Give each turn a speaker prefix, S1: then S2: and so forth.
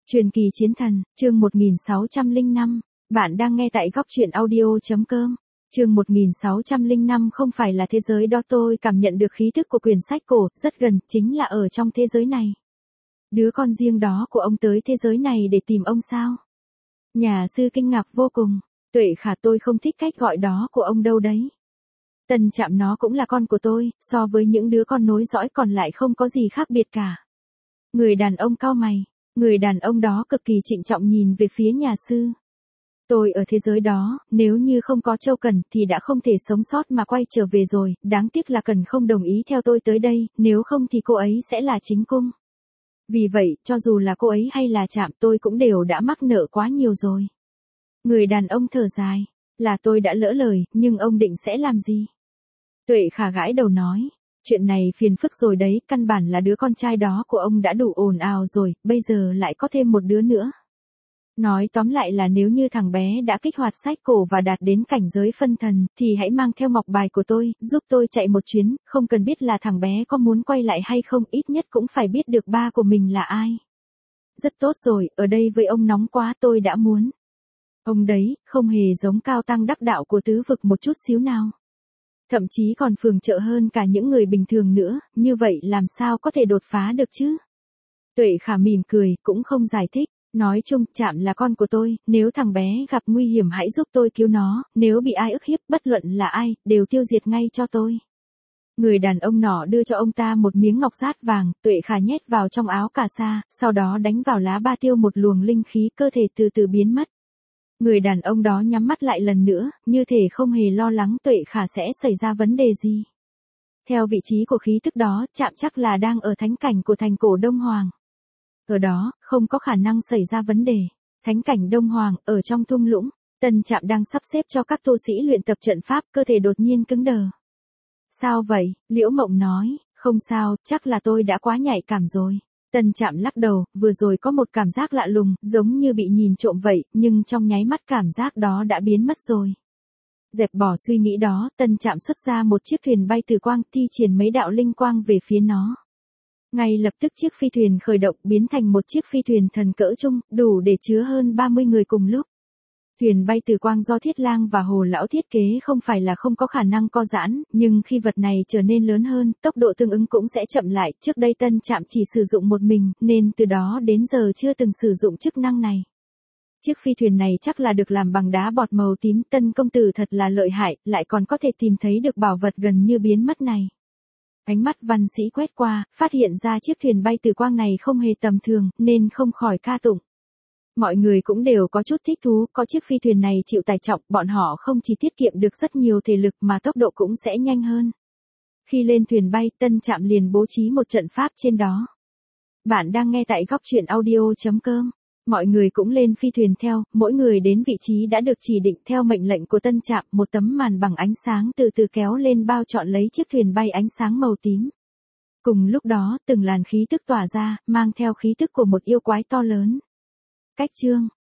S1: Truyền kỳ chiến thần, chương 1605, bạn đang nghe tại góc truyện audio.com. Chương 1605 không phải là thế giới đó, tôi cảm nhận được khí thức của quyển sách cổ, rất gần, chính là ở trong thế giới này. Đứa con riêng đó của ông tới thế giới này để tìm ông sao? Nhà sư kinh ngạc vô cùng, Tuệ Khả, tôi không thích cách gọi đó của ông đâu đấy. Tân Trạm, nó cũng là con của tôi, so với những đứa con nối dõi còn lại không có gì khác biệt cả. Người đàn ông cau mày. Người đàn ông đó cực kỳ trịnh trọng nhìn về phía nhà sư. Tôi ở thế giới đó, nếu như không có Châu Cần thì đã không thể sống sót mà quay trở về rồi, đáng tiếc là Cần không đồng ý theo tôi tới đây, nếu không thì cô ấy sẽ là chính cung. Vì vậy, cho dù là cô ấy hay là Trạm, tôi cũng đều đã mắc nợ quá nhiều rồi. Người đàn ông thở dài, là tôi đã lỡ lời, nhưng ông định sẽ làm gì? Tuệ Khả gãi đầu nói. Chuyện này phiền phức rồi đấy, căn bản là đứa con trai đó của ông đã đủ ồn ào rồi, bây giờ lại có thêm một đứa nữa. Nói tóm lại là nếu như thằng bé đã kích hoạt sách cổ và đạt đến cảnh giới phân thần, thì hãy mang theo ngọc bài của tôi, giúp tôi chạy một chuyến, không cần biết là thằng bé có muốn quay lại hay không, ít nhất cũng phải biết được ba của mình là ai. Rất tốt rồi, ở đây với ông nóng quá, tôi đã muốn. Ông đấy, không hề giống cao tăng đắc đạo của tứ vực một chút xíu nào. Thậm chí còn phường trợ hơn cả những người bình thường nữa, như vậy làm sao có thể đột phá được chứ? Tuệ Khả mỉm cười, cũng không giải thích, nói chung, Trạm là con của tôi, nếu thằng bé gặp nguy hiểm hãy giúp tôi cứu nó, nếu bị ai ức hiếp, bất luận là ai, đều tiêu diệt ngay cho tôi. Người đàn ông nọ đưa cho ông ta một miếng ngọc sát vàng, Tuệ Khả nhét vào trong áo cà sa, sau đó đánh vào lá ba tiêu một luồng linh khí, cơ thể từ từ biến mất. Người đàn ông đó nhắm mắt lại lần nữa, như thể không hề lo lắng Tuệ Khả sẽ xảy ra vấn đề gì. Theo vị trí của khí tức đó, Trạm chắc là đang ở thánh cảnh của thành cổ Đông Hoàng. Ở đó, không có khả năng xảy ra vấn đề. Thánh cảnh Đông Hoàng, ở trong thung lũng, Tân Trạm đang sắp xếp cho các tu sĩ luyện tập trận pháp, cơ thể đột nhiên cứng đờ. Sao vậy? Liễu Mộng nói, không sao, chắc là tôi đã quá nhạy cảm rồi. Tân Trạm lắc đầu, vừa rồi có một cảm giác lạ lùng, giống như bị nhìn trộm vậy, nhưng trong nháy mắt cảm giác đó đã biến mất rồi. Dẹp bỏ suy nghĩ đó, Tân Trạm xuất ra một chiếc thuyền bay từ quang, thi triển mấy đạo linh quang về phía nó. Ngay lập tức chiếc phi thuyền khởi động, biến thành một chiếc phi thuyền thần cỡ trung, đủ để chứa hơn 30 người cùng lúc. Thuyền bay từ quang do Thiết Lang và Hồ Lão thiết kế không phải là không có khả năng co giãn, nhưng khi vật này trở nên lớn hơn, tốc độ tương ứng cũng sẽ chậm lại, trước đây Tân Trạm chỉ sử dụng một mình, nên từ đó đến giờ chưa từng sử dụng chức năng này. Chiếc phi thuyền này chắc là được làm bằng đá bọt màu tím, Tân công tử thật là lợi hại, lại còn có thể tìm thấy được bảo vật gần như biến mất này. Ánh mắt văn sĩ quét qua, phát hiện ra chiếc thuyền bay từ quang này không hề tầm thường, nên không khỏi ca tụng. Mọi người cũng đều có chút thích thú, có chiếc phi thuyền này chịu tải trọng, bọn họ không chỉ tiết kiệm được rất nhiều thể lực mà tốc độ cũng sẽ nhanh hơn. Khi lên thuyền bay, Tân Trạm liền bố trí một trận pháp trên đó. Bạn đang nghe tại góc truyện audio.com. Mọi người cũng lên phi thuyền theo, mỗi người đến vị trí đã được chỉ định theo mệnh lệnh của Tân Trạm, một tấm màn bằng ánh sáng từ từ kéo lên bao trọn lấy chiếc thuyền bay ánh sáng màu tím. Cùng lúc đó, từng làn khí tức tỏa ra, mang theo khí tức của một yêu quái to lớn. Cách chương,